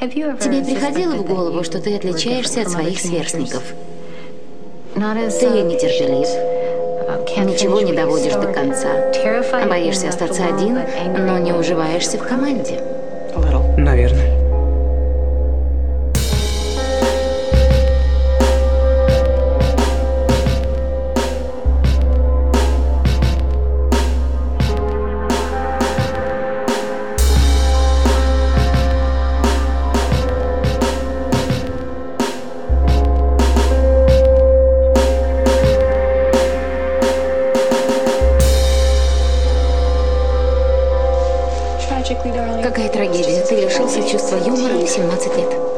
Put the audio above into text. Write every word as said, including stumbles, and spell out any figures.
Тебе приходило в голову, что ты отличаешься от своих сверстников? Ты нетерпелив, ничего не доводишь до конца, боишься остаться один, но не уживаешься в команде. Наверное. Какая трагедия. Ты лишился чувства юмора в семнадцать лет.